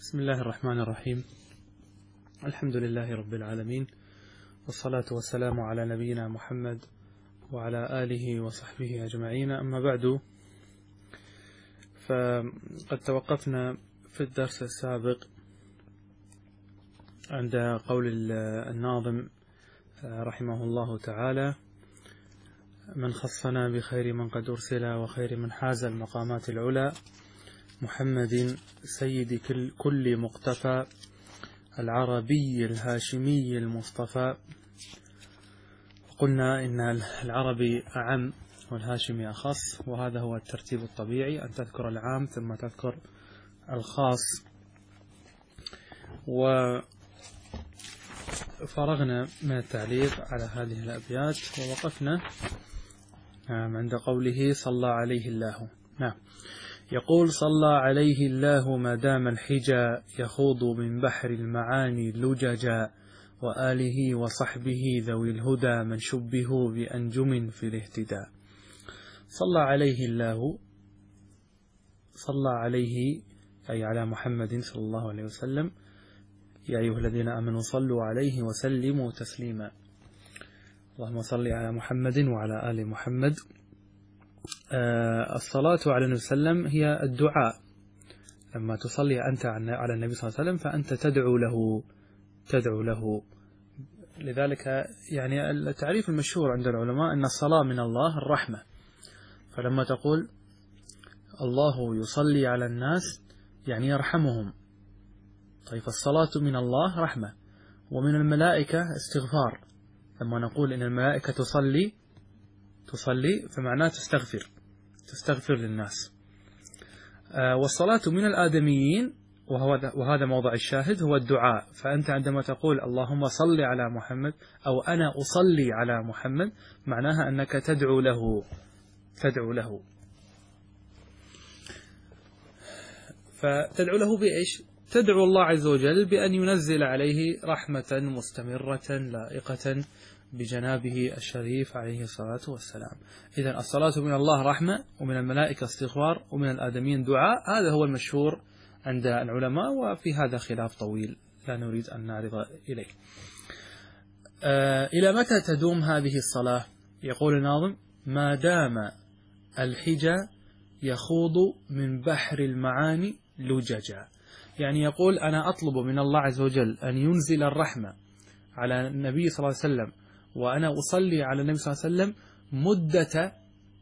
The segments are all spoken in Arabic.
بسم الله الرحمن الرحيم. الحمد لله رب العالمين، والصلاة والسلام على نبينا محمد وعلى آله وصحبه أجمعين. أما بعد، فقد توقفنا في الدرس السابق عند قول الناظم رحمه الله تعالى: من خصنا بخير من قد أرسل وخير من حاز المقامات العلى، محمد سيد كل مقتفى، العربي الهاشمي المصطفى. قلنا إن العربي أعم والهاشمي أخص، وهذا هو الترتيب الطبيعي، أن تذكر العام ثم تذكر الخاص. وفرغنا من التعليق على هذه الأبيات ووقفنا عند قوله صلى عليه الله. نعم، يقول: صلى عليه الله ما دام الحجى، يخوض من بحر المعاني لججا، وآله وصحبه ذوي الهدى، من شبهوا بأنجم في الاهتداء. صلى عليه الله، صلى عليه أي على محمد صلى الله عليه وسلم. يا أيها الذين آمنوا صلوا عليه وسلموا تسليما. اللهم صل على محمد وعلى آل محمد. الصلاة على النبي صلى الله عليه وسلم هي الدعاء. لما تصلي أنت على النبي صلى الله عليه وسلم فأنت تدعو له. لذلك يعني التعريف المشهور عند العلماء أن الصلاة من الله الرحمة. فلما تقول الله يصلي على الناس يعني يرحمهم. طيب، الصلاة من الله رحمة، ومن الملائكة استغفار. لما نقول إن الملائكة تصلي فمعناه تستغفر للناس. والصلاة من الآدميين، وهذا موضع الشاهد، هو الدعاء. فأنت عندما تقول اللهم صل على محمد أو أنا أصلي على محمد، معناها أنك تدعو له. فتدعو له بإيش؟ تدعو الله عز وجل بأن ينزل عليه رحمة مستمرة لائقة بجنابه الشريف عليه الصلاة والسلام. إذن الصلاة من الله رحمة، ومن الملائكة استغفار، ومن الآدميين دعاء. هذا هو المشهور عند العلماء، وفي هذا خلاف طويل لا نريد أن نعرض إليه. إلى متى تدوم هذه الصلاة؟ يقول الناظم: ما دام الحجى يخوض من بحر المعاني لججا. يعني يقول أنا أطلب من الله عز وجل أن ينزل الرحمة على النبي صلى الله عليه وسلم، وأنا أصلي على النبي صلى الله عليه وسلم مدة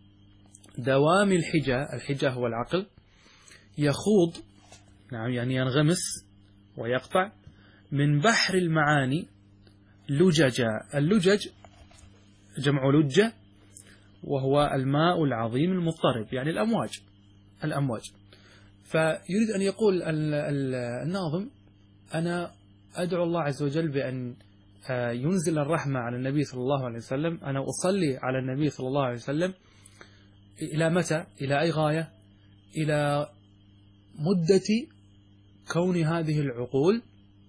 دوام الحجة هو العقل، يخوض، نعم يعني ينغمس ويقطع، من بحر المعاني لججا. اللجج جمع لجة، وهو الماء العظيم المضطرب، يعني الأمواج. فيريد أن يقول الناظم: أنا أدعو الله عز وجل بأن ينزل الرحمة على النبي صلى الله عليه وسلم، أنا أصلي على النبي صلى الله عليه وسلم. إلى متى؟ إلى أي غاية؟ إلى مدة كون هذه العقول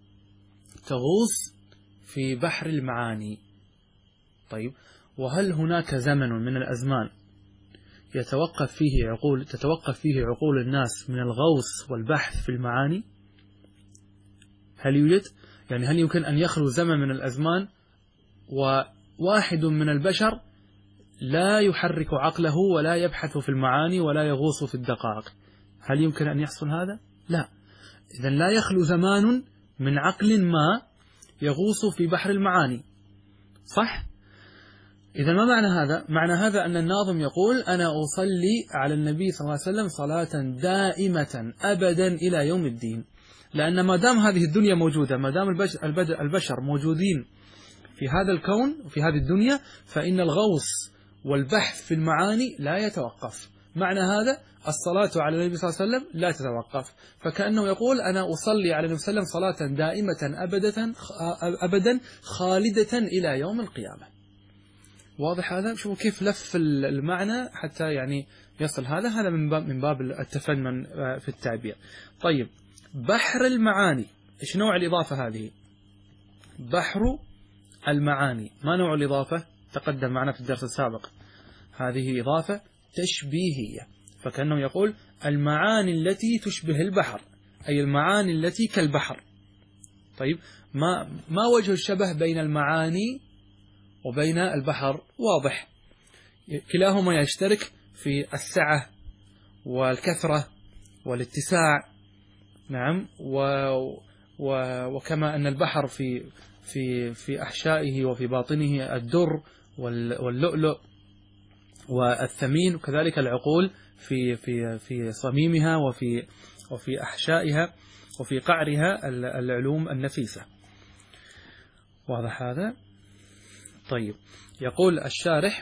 تغوص في بحر المعاني. طيب، وهل هناك زمن من الأزمان تتوقف فيه عقول الناس من الغوص والبحث في المعاني؟ هل يوجد؟ يعني هل يمكن أن يخلو زمن من الأزمان وواحد من البشر لا يحرك عقله ولا يبحث في المعاني ولا يغوص في الدقائق؟ هل يمكن أن يحصل هذا؟ لا. إذن لا يخلو زمان من عقل ما يغوص في بحر المعاني، صح؟ إذن ما معنى هذا؟ معنى هذا أن الناظم يقول أنا أصلي على النبي صلى الله عليه وسلم صلاة دائمة أبدا إلى يوم الدين. لأن ما دام هذه الدنيا موجودة، ما دام البشر موجودين في هذا الكون وفي هذه الدنيا، فإن الغوص والبحث في المعاني لا يتوقف. معنى هذا الصلاة على النبي صلى الله عليه وسلم لا تتوقف. فكأنه يقول أنا أصلي على النبي صلى الله عليه وسلم صلاة دائمة أبدا خالدة إلى يوم القيامة. واضح هذا؟ شوفوا كيف لف المعنى حتى يعني يصل. هذا من باب التفنن في التعبير. طيب، بحر المعاني، إيش نوع الإضافة هذه؟ بحر المعاني، ما نوع الإضافة؟ تقدم معنا في الدرس السابق، هذه إضافة تشبيهية. فكأنه يقول المعاني التي تشبه البحر، أي المعاني التي كالبحر. طيب ما وجه الشبه بين المعاني وبين البحر؟ واضح، كلاهما يشترك في السعة والكثرة والاتساع. نعم. وكما أن البحر في أحشائه وفي باطنه الدر واللؤلؤ والثمين، وكذلك العقول في صميمها وفي أحشائها وفي قعرها العلوم النفيسة. واضح هذا؟ طيب، يقول الشارح: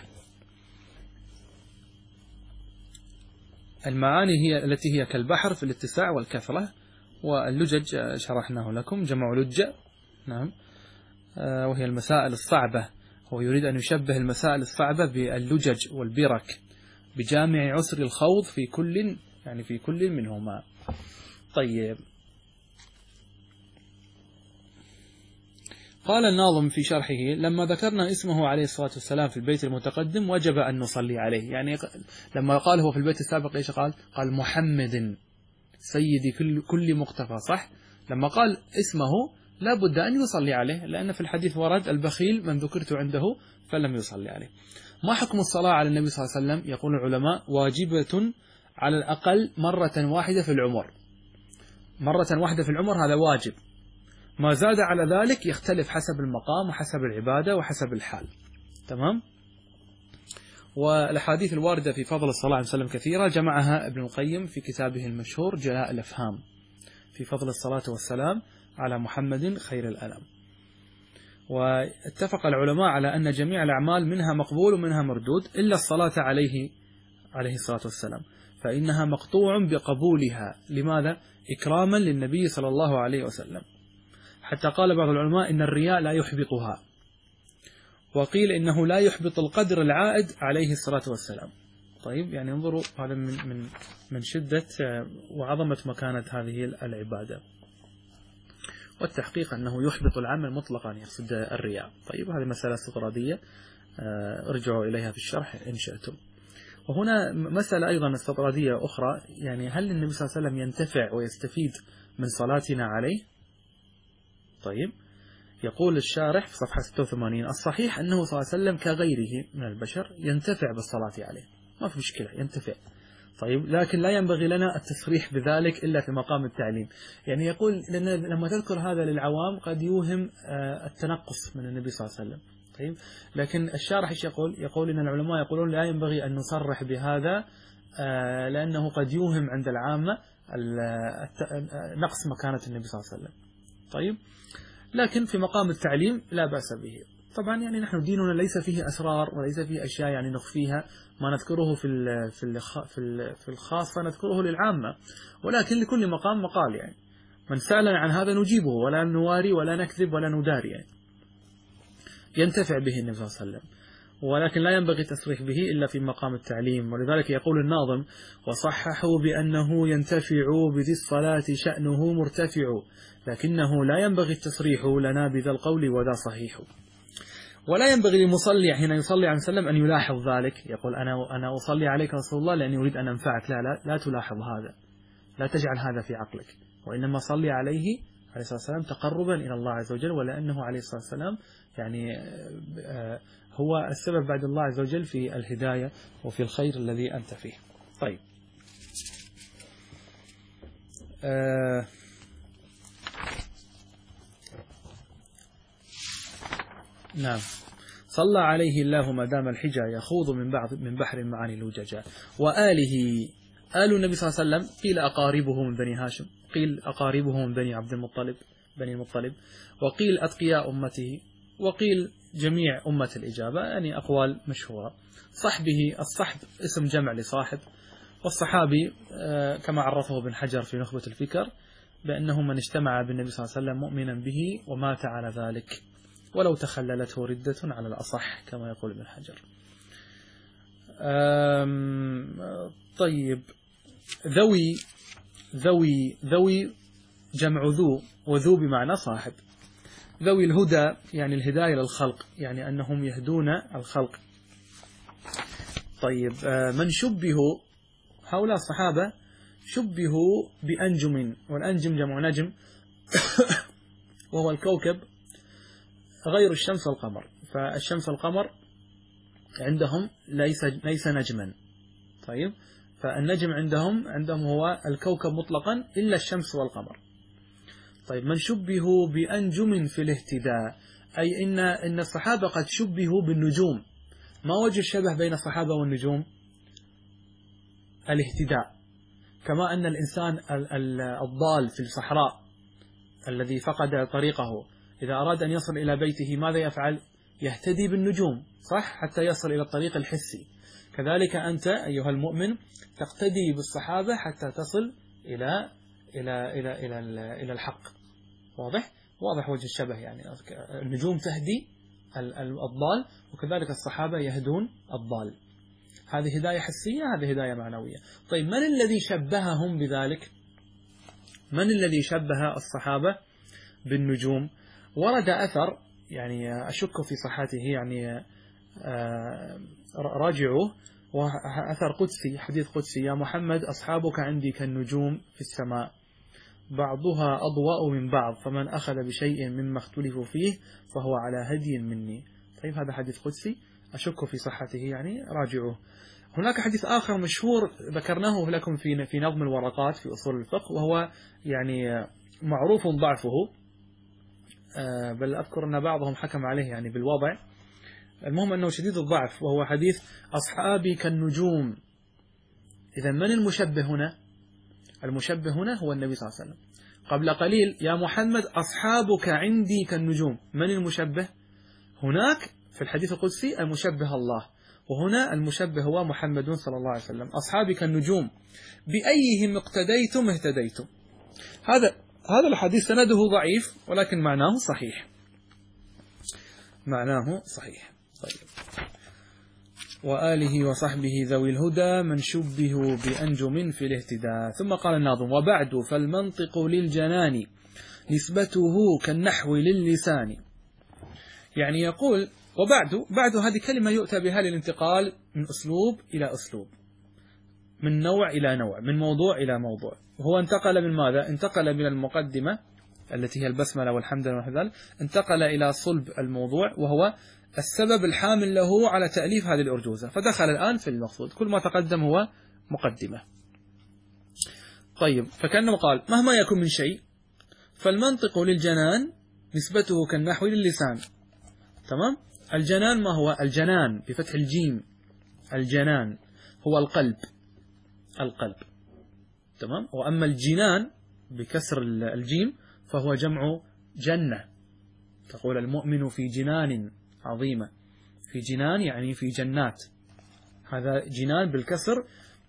المعاني هي التي هي كالبحر في الاتساع والكثرة، واللجج شرحناه لكم، جمع لجة. نعم. وهي المسائل الصعبة. هو يريد أن يشبه المسائل الصعبة باللجج والبرك بجامع عسر الخوض في كل منهما. طيب، قال الناظم في شرحه: لما ذكرنا اسمه عليه الصلاة والسلام في البيت المتقدم وجب أن نصلي عليه. يعني لما قال هو في البيت السابق إيش قال محمد سيدي كل مقتفى، صح؟ لما قال اسمه لا بد أن يصلي عليه، لأن في الحديث ورد: البخيل من ذكرت عنده فلم يصلي عليه. ما حكم الصلاة على النبي صلى الله عليه وسلم؟ يقول العلماء: واجبة على الأقل مرة واحدة في العمر. مرة واحدة في العمر هذا واجب. ما زاد على ذلك يختلف حسب المقام وحسب العبادة وحسب الحال. تمام. والأحاديث الواردة في فضل الصلاة عليه وسلم كثيرة، جمعها ابن القيم في كتابه المشهور جلاء الأفهام في فضل الصلاة والسلام على محمد خير الأنام. واتفق العلماء على أن جميع الأعمال منها مقبول ومنها مردود إلا الصلاة عليه الصلاة والسلام، فإنها مقطوع بقبولها. لماذا؟ إكراما للنبي صلى الله عليه وسلم. حتى قال بعض العلماء إن الرياء لا يحبطها، وقيل إنه لا يحبط القدر العائد عليه الصلاة والسلام. طيب، يعني انظروا هذا من شدة وعظمة مكانة هذه العبادة. والتحقيق أنه يحبط العمل مطلقا، يقصد الرياء. طيب، هذه مسألة استطرادية ارجعوا إليها في الشرح إن شئتم. وهنا مسألة أيضا استطرادية أخرى، يعني هل النبي صلى الله عليه وسلم ينتفع ويستفيد من صلاتنا عليه؟ طيب، يقول الشارح في صفحة 86: الصحيح أنه صلى الله عليه وسلم كغيره من البشر ينتفع بالصلاة عليه، ما في مشكلة، ينتفع. طيب، لكن لا ينبغي لنا التصريح بذلك إلا في مقام التعليم. يعني يقول لما تذكر هذا للعوام قد يوهم التنقص من النبي صلى الله عليه وسلم. طيب، لكن الشارح ايش يقول إن العلماء يقولون لا ينبغي أن نصرح بهذا لأنه قد يوهم عند العامة نقص مكانة النبي صلى الله عليه وسلم. طيب، لكن في مقام التعليم لا بأس به. طبعا يعني نحن ديننا ليس فيه أسرار وليس فيه أشياء يعني نخفيها، ما نذكره في الخاصة نذكره للعامة، ولكن لكل مقام مقال. يعني من سألنا عن هذا نجيبه، ولا نواري ولا نكذب ولا نداري، يعني ينتفع به النبي صلى الله عليه وسلم، ولكن لا ينبغي التصريح به إلا في مقام التعليم. ولذلك يقول الناظم: وصححوا بأنه ينتفع بذي الصلاة شأنه مرتفع، لكنه لا ينبغي التصريح لنا بذا القول وذا صحيح. ولا ينبغي للمصلي حين يصلي عليه وسلم أن يلاحظ ذلك، يقول أنا أصلي عليك رسول الله لأني أريد أن أنفعك. لا تلاحظ هذا، لا تجعل هذا في عقلك، وإنما صلي عليه الصلاة والسلام تقربا إلى الله عز وجل، ولأنه عليه الصلاة والسلام يعني هو السبب بعد الله عز وجل في الهداية وفي الخير الذي أنت فيه. طيب، نعم. صلى عليه الله ما دام الحجة يخوض من بحر المعاني لججا. وآله، آل النبي صلى الله عليه وسلم قيل أقاربه من بني هاشم، قيل أقاربه من بني عبد المطلب بني المطلب، وقيل أتقياء أمته، وقيل جميع أمة الإجابة، يعني أقوال مشهورة. صحبه، الصحب اسم جمع لصاحب، والصحابي كما عرفه ابن حجر في نخبة الفكر بأنه من اجتمع بالنبي صلى الله عليه وسلم مؤمنا به ومات على ذلك ولو تخللته ردة على الأصح كما يقول ابن حجر. طيب، ذوي جمع ذو، وذو بمعنى صاحب. ذوي الهدى يعني الهداية للخلق، يعني أنهم يهدون الخلق. طيب، من شبهوا، هؤلاء الصحابة شبهوا بأنجم، والأنجم جمع نجم وهو الكوكب غير الشمس والقمر، فالشمس والقمر عندهم ليس نجما. طيب، فالنجم عندهم هو الكوكب مطلقا إلا الشمس والقمر. طيب، من شبهوا بأنجم في الاهتداء، أي إن الصحابة قد شبهوا بالنجوم. ما وجه الشبه بين الصحابة والنجوم؟ الاهتداء، كما أن الإنسان الضال في الصحراء الذي فقد طريقه إذا أراد أن يصل إلى بيته ماذا يفعل؟ يهتدي بالنجوم، صح، حتى يصل إلى الطريق الحسي. كذلك أنت أيها المؤمن تقتدي بالصحابة حتى تصل إلى إلى إلى إلى إلى الحق. واضح وجه الشبه، يعني النجوم تهدي الضال، وكذلك الصحابة يهدون الضال. هذه هداية حسية، هذه هداية معنوية. طيب، من الذي شبههم بذلك؟ من الذي شبه الصحابة بالنجوم؟ ورد أثر، يعني أشك في صحته، يعني راجعوه، وأثر قدسي، حديث قدسي: يا محمد أصحابك عندي كالنجوم في السماء بعضها أضواء من بعض، فمن أخذ بشيء مما اختلفوا فيه فهو على هدي مني. طيب، هذا حديث قدسي أشك في صحته، يعني راجعوه. هناك حديث آخر مشهور ذكرناه لكم في نظم الورقات في أصول الفقه، وهو يعني معروف ضعفه، بل أذكر أن بعضهم حكم عليه يعني بالوضع. المهم أنه شديد الضعف، وهو حديث أصحابي كالنجوم. إذا من المشبه هنا؟ المشبه هنا هو النبي صلى الله عليه وسلم. قبل قليل: يا محمد أصحابك عندي كالنجوم. من المشبه؟ هناك في الحديث القدسي المشبه الله، وهنا المشبه هو محمد صلى الله عليه وسلم. أصحابي كالنجوم بأيهم اقتديتم اهتديتم. هذا الحديث سنده ضعيف، ولكن معناه صحيح. طيب، وآله وصحبه ذوي الهدى من شبهوا بأنجم في الاهتداء. ثم قال الناظم: وبعد فالمنطق للجنان نسبته كالنحو للسان. يعني يقول بعد هذه كلمة يؤتى بها للانتقال من أسلوب إلى أسلوب، من نوع إلى نوع، من موضوع إلى موضوع. وهو انتقل من ماذا؟ انتقل من المقدمة التي هي البسملة والحمد لله وحذال، انتقل إلى صلب الموضوع، وهو السبب الحامل له على تأليف هذه الأرجوزة، فدخل الآن في المقصود. كل ما تقدم هو مقدمة. طيب، فكأنه قال: مهما يكن من شيء فالمنطق للجنان نسبته كالنحو للسان. تمام؟ الجنان ما هو؟ الجنان بفتح الجيم، الجنان هو القلب. تمام؟ وأما الجنان بكسر الجيم فهو جمع جنة. تقول المؤمن في جنان عظيمة، في جنان يعني في جنات. هذا جنان بالكسر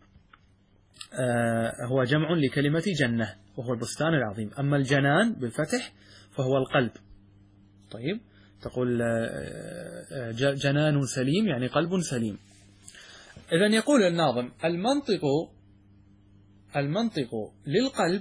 هو جمع لكلمة جنة، وهو البستان العظيم. أما الجنان بالفتح فهو القلب. طيب، تقول جنان سليم يعني قلب سليم. إذن يقول الناظم: المنطق للقلب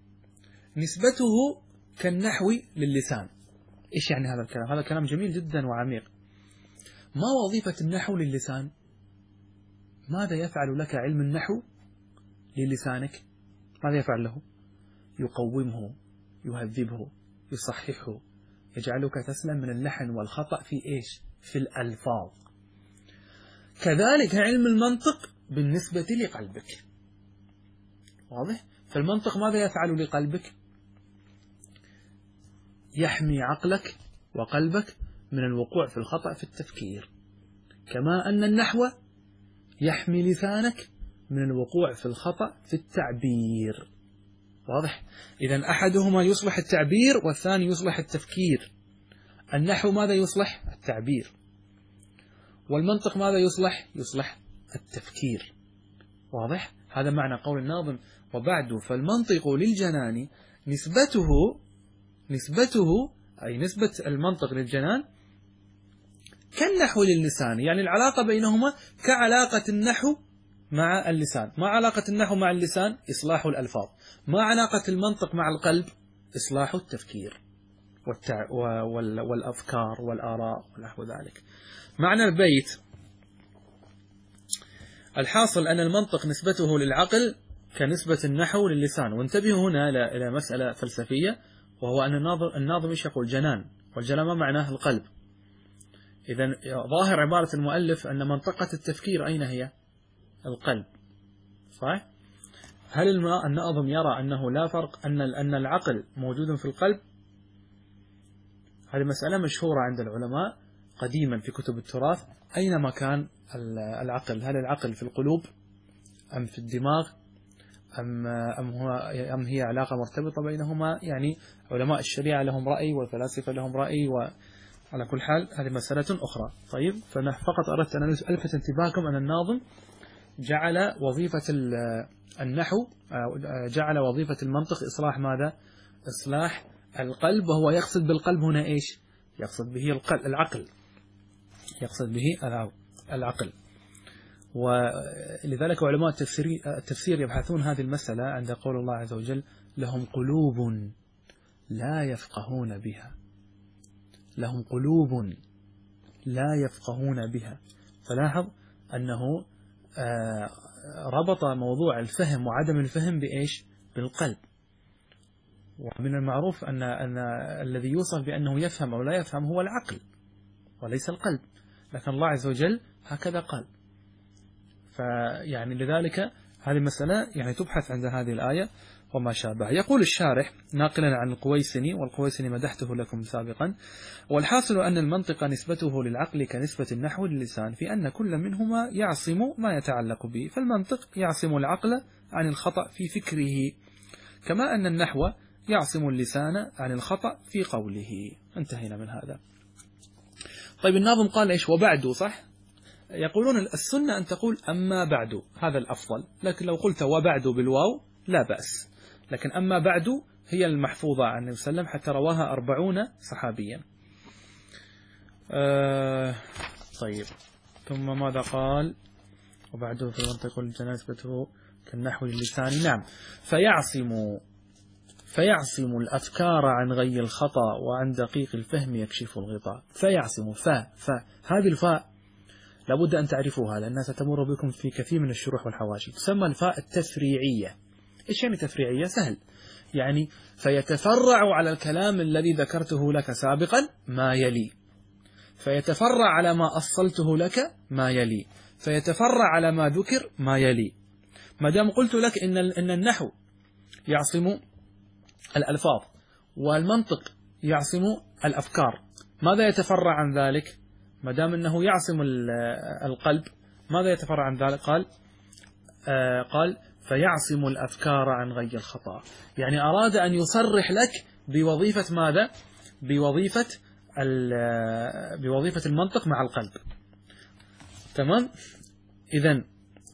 نسبته كالنحو للسان. إيش يعني هذا الكلام؟ هذا كلام جميل جدا وعميق. ما وظيفة النحو للسان؟ ماذا يفعل لك علم النحو للسانك؟ ماذا يفعل له؟ يقومه، يهذبه، يصححه، يجعلك تسلم من اللحن والخطأ في إيش؟ في الألفاظ. كذلك علم المنطق بالنسبة لقلبك. واضح؟ فالمنطق ماذا يفعل لقلبك؟ يحمي عقلك وقلبك من الوقوع في الخطأ في التفكير، كما أن النحو يحمي لسانك من الوقوع في الخطأ في التعبير. واضح؟ إذن أحدهما يصلح التعبير والثاني يصلح التفكير. النحو ماذا يصلح؟ التعبير. والمنطق ماذا يصلح؟ يصلح التفكير. واضح؟ هذا معنى قول الناظم: وبعد فالمنطق للجنان نسبته أي نسبة المنطق للجنان كالنحو للسان، يعني العلاقة بينهما كعلاقة النحو مع اللسان. ما علاقة النحو مع اللسان؟ إصلاح الألفاظ. ما علاقة المنطق مع القلب؟ إصلاح التفكير والأفكار والآراء ونحو ذلك. معنى البيت: الحاصل أن المنطق نسبته للعقل كنسبة النحو للسان. وانتبهوا هنا إلى مسألة فلسفية، وهو أن الناظم إيش يقول؟ جنان، والجنان ما معناه؟ القلب. إذا ظاهر عبارة المؤلف أن منطقة التفكير أين هي؟ القلب، صح؟ هل الناظم يرى أنه لا فرق أن العقل موجود في القلب؟ هذه مسألة مشهورة عند العلماء قديما في كتب التراث. أين مكان العقل؟ هل العقل في القلوب أم في الدماغ أم هي علاقة مرتبطة بينهما؟ يعني علماء الشريعة لهم رأي والفلاسفة لهم رأي، وعلى كل حال هذه مسألة أخرى. طيب، فأنا فقط أردت أن ألفت انتباهكم أن الناظم جعل وظيفة النحو، جعل وظيفة المنطق إصلاح ماذا؟ إصلاح القلب، وهو يقصد بالقلب هنا إيش؟ يقصد به العقل، يقصد به العقل. ولذلك علماء التفسير يبحثون هذه المسألة عند قول الله عز وجل: لهم قلوب لا يفقهون بها، لهم قلوب لا يفقهون بها. فلاحظ أنه ربط موضوع الفهم وعدم الفهم بإيش؟ بالقلب. ومن المعروف أن الذي يوصف بأنه يفهم أو لا يفهم هو العقل وليس القلب، لكن الله عز وجل هكذا قال. فيعني لذلك هذه المسألة يعني تبحث عند هذه الآية وما شابه. يقول الشارح ناقلا عن القويسني، والقويسني مدحته لكم سابقا: والحاصل أن المنطق نسبته للعقل كنسبة النحو للسان، في أن كل منهما يعصم ما يتعلق به، فالمنطق يعصم العقل عن الخطأ في فكره، كما أن النحو يعصم اللسان عن الخطأ في قوله. انتهينا من هذا. طيب، الناظم قال إيش؟ وبعد، صح؟ يقولون السنة أن تقول أما بعد، هذا الأفضل، لكن لو قلت وبعد بالواو لا بأس، لكن أما بعد هي المحفوظة عن النبي صلى الله عليه وسلم، حتى رواها 40 صحابيا. طيب، ثم ماذا قال؟ وبعده في المنطق والجناسبته كالنحو للسان. نعم، فيعصم الأفكار عن غي الخطأ، وعن دقيق الفهم يكشف الغطاء. فيعصم، هذه الفاء لابد أن تعرفوها، لأنها ستمر بكم في كثير من الشروح والحواشي. تسمى الفاء التفريعية. إيش يعني تفريعية؟ سهل، يعني فيتفرع على الكلام الذي ذكرته لك سابقا ما يلي، فيتفرع على ما أصلته لك ما يلي، فيتفرع على ما ذكر ما يلي. ما دام قلت لك إن النحو يعصم الألفاظ والمنطق يعصم الأفكار، ماذا يتفرع عن ذلك؟ ما دام أنه يعصم القلب، ماذا يتفرع عن ذلك؟ قال فيعصم الأفكار عن غي الخطأ. يعني أراد أن يصرح لك بوظيفة ماذا؟ بوظيفة المنطق مع القلب. تمام؟ إذن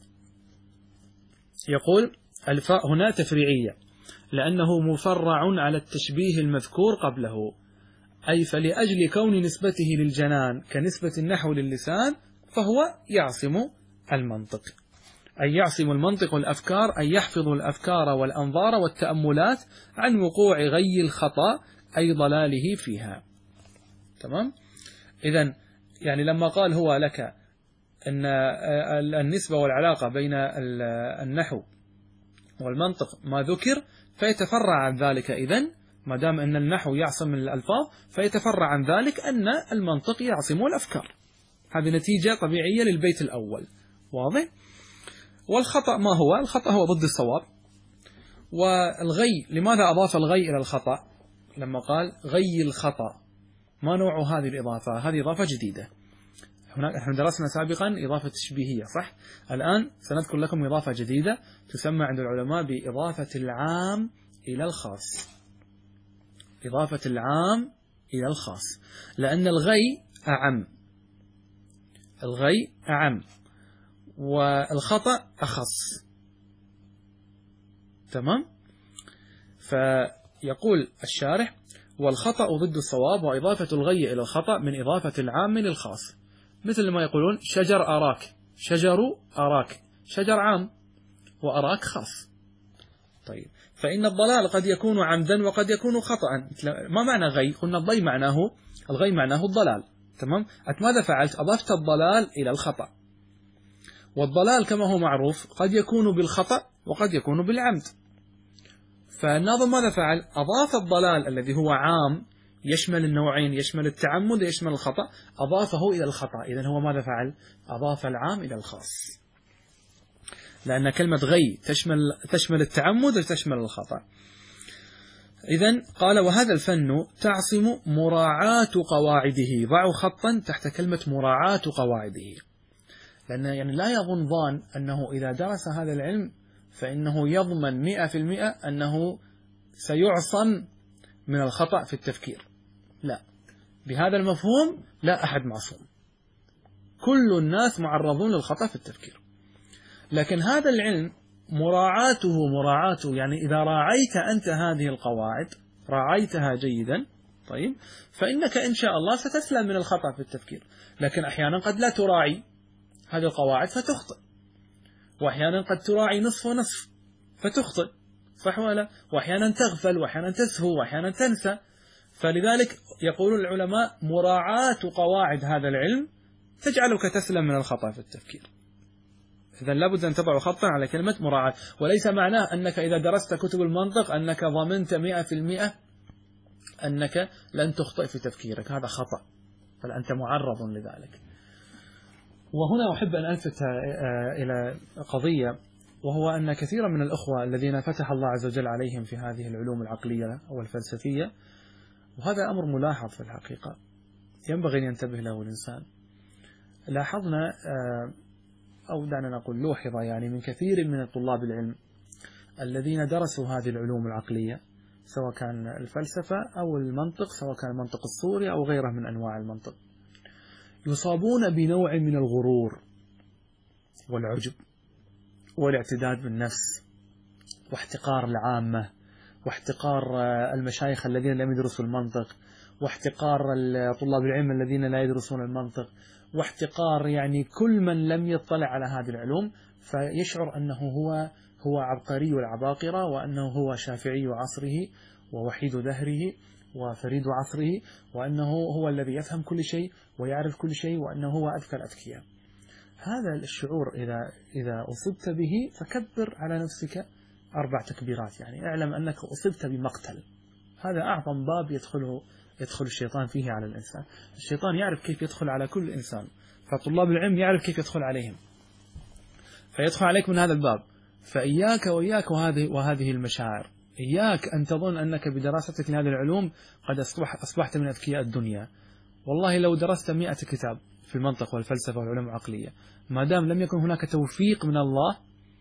يقول الفاء هنا تفريعية، لأنه مفرع على التشبيه المذكور قبله، أي فلأجل كون نسبته للجنان كنسبة النحو للسان، فهو يعصم المنطق، أي يعصم المنطق الأفكار، أي يحفظ الأفكار والأنظار والتأملات عن وقوع غي الخطأ، أي ضلاله فيها. تمام؟ إذن يعني لما قال هو لك أن النسبة والعلاقة بين النحو والمنطق ما ذكر، فيتفرع عن ذلك. إذن ما دام أن النحو يعصم الألفاظ، فيتفرع عن ذلك أن المنطق يعصم الأفكار. هذه نتيجة طبيعية للبيت الأول. واضح؟ والخطأ ما هو؟ الخطأ هو ضد الصواب. والغي، لماذا أضاف الغي إلى الخطأ؟ لما قال غي الخطأ، ما نوع هذه الإضافة؟ هذه إضافة جديدة. نحن درسنا سابقا إضافة تشبيهية، صح؟ الآن سنذكر لكم إضافة جديدة تسمى عند العلماء بإضافة العام إلى الخاص. إضافة العام إلى الخاص، لأن الغي أعم، الغي أعم والخطأ أخص. تمام؟ فيقول الشارح: والخطأ ضد الصواب، وإضافة الغي إلى الخطأ من إضافة العام للخاص، مثل ما يقولون شجر أراك، شجر أراك، شجر عام وأراك خاص. طيب، فإن الضلال قد يكون عمدا وقد يكون خطأ. ما معنى غي؟ قلنا الغي معناه الضلال. تمام؟ أنت ماذا فعلت؟ أضفت الضلال إلى الخطأ، والضلال كما هو معروف قد يكون بالخطأ وقد يكون بالعمد. فالناظم ماذا فعل؟ أضاف الضلال الذي هو عام يشمل النوعين، يشمل التعمد ويشمل الخطأ، أضافه إلى الخطأ. إذن هو ماذا فعل؟ أضاف العام إلى الخاص، لأن كلمة غي تشمل التعمد وتشمل الخطأ. إذن قال: وهذا الفن تعصم مراعاة قواعده. ضعوا خطا تحت كلمة مراعاة قواعده، لأن يعني لا يظن ظان أنه إذا درس هذا العلم فإنه يضمن 100% أنه سيعصم من الخطأ في التفكير. لا، بهذا المفهوم لا أحد معصوم، كل الناس معرضون للخطأ في التفكير. لكن هذا العلم مراعاته يعني إذا راعيت أنت هذه القواعد، راعيتها جيدا، طيب، فإنك إن شاء الله ستسلم من الخطأ في التفكير. لكن أحيانا قد لا تراعي هذه القواعد فتخطئ، وأحيانا قد تراعي نصف ونصف فتخطئ، صح ولا؟ وأحيانا تغفل، وأحيانا تسهو، وأحيانا تنسى. فلذلك يقول العلماء: مراعاة قواعد هذا العلم تجعلك تسلم من الخطأ في التفكير. إذا لابد أن تضع خطا على كلمة مراعاة، وليس معناه أنك إذا درست كتب المنطق أنك ضمنت 100% أنك لن تخطئ في تفكيرك، هذا خطأ، بل أنت معرض لذلك. وهنا أحب أن ألفت إلى قضية، وهو أن كثيرا من الأخوة الذين فتح الله عز وجل عليهم في هذه العلوم العقلية أو الفلسفية، وهذا أمر ملاحظ في الحقيقة ينبغي أن ينتبه له الإنسان. لاحظنا أو دعنا نقول لوحظ يعني من كثير من طلاب العلم الذين درسوا هذه العلوم العقلية، سواء كان الفلسفة أو المنطق، سواء كان المنطق الصوري أو غيره من أنواع المنطق، يصابون بنوع من الغرور والعجب والاعتداد بالنفس واحتقار العامة واحتقار المشايخ الذين لم يدرسوا المنطق واحتقار طلاب العلم الذين لا يدرسون المنطق واحتقار يعني كل من لم يطلع على هذه العلوم، فيشعر أنه هو عبقري العباقرة، وأنه هو شافعي عصره ووحيد دهره وفريد عصره، وأنه هو الذي يفهم كل شيء ويعرف كل شيء، وأنه هو أذكى الأذكياء. هذا الشعور إذا أصبت به فكبر على نفسك 4 تكبيرات، يعني اعلم أنك أصبت بمقتل. هذا أعظم باب يدخل الشيطان فيه على الإنسان. الشيطان يعرف كيف يدخل على كل إنسان، فطلاب العلم يعرف كيف يدخل عليهم، فيدخل عليك من هذا الباب. فإياك وإياك وهذه المشاعر. إياك أن تظن أنك بدراستك لهذه العلوم قد أصبحت من أذكياء الدنيا. والله لو درست 100 كتاب في المنطق والفلسفة والعلوم العقلية، ما دام لم يكن هناك توفيق من الله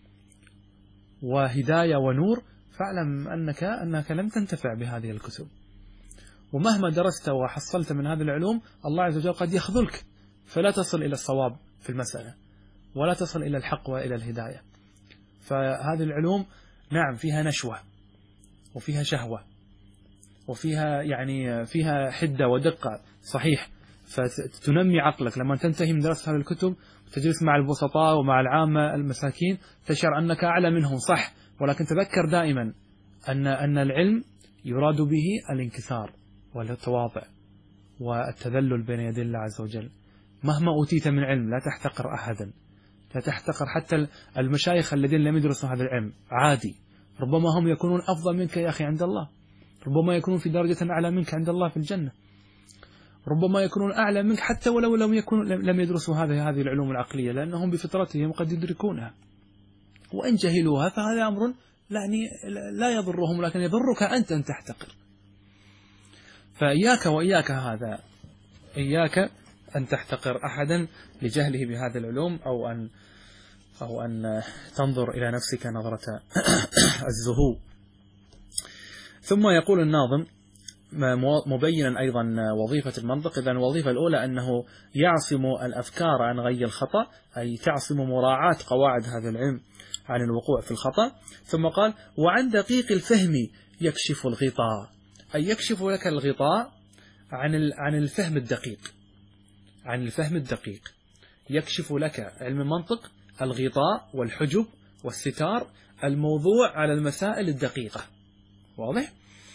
وهداية ونور، فاعلم أنك لم تنتفع بهذه الكتب. ومهما درست وحصلت من هذه العلوم، الله عز وجل قد يخذلك فلا تصل إلى الصواب في المسألة، ولا تصل إلى الحق وإلى الهداية. فهذه العلوم نعم فيها نشوة وفيها شهوة وفيها يعني فيها حدة ودقة، صحيح، فتنمي عقلك. لما تنتهي من دراسة هذه الكتب وتجلس مع البسطاء ومع العامة المساكين تشعر أنك أعلى منهم، صح، ولكن تذكر دائما أن العلم يراد به الانكسار والتواضع والتذلل بين يدي الله عز وجل. مهما أوتيت من علم لا تحتقر أحدا، لا تحتقر حتى المشايخ الذين لم يدرسوا هذا العلم، عادي، ربما هم يكونون أفضل منك يا أخي عند الله، ربما يكونون في درجة أعلى منك عند الله في الجنة، ربما يكونون أعلى منك حتى ولو لم يدرسوا هذه العلوم العقلية، لأنهم بفطرتهم قد يدركونها، وإن جهلوها فهذا أمر لا يضرهم، لكن يضرك أنت أن تحتقر. فإياك وإياك هذا، إياك أن تحتقر أحدا لجهله بهذه العلوم أو أن تنظر إلى نفسك نظرة الزهو. ثم يقول الناظم مبينا أيضا وظيفة المنطق. إذن الوظيفة الأولى أنه يعصم الأفكار عن غي الخطأ، أي تعصم مراعاة قواعد هذا العلم عن الوقوع في الخطأ. ثم قال: وعن دقيق الفهم يكشف الغطاء، أي يكشف لك الغطاء عن الفهم الدقيق، عن الفهم الدقيق. يكشف لك علم المنطق الغطاء والحجب والستار الموضوع على المسائل الدقيقة، واضح؟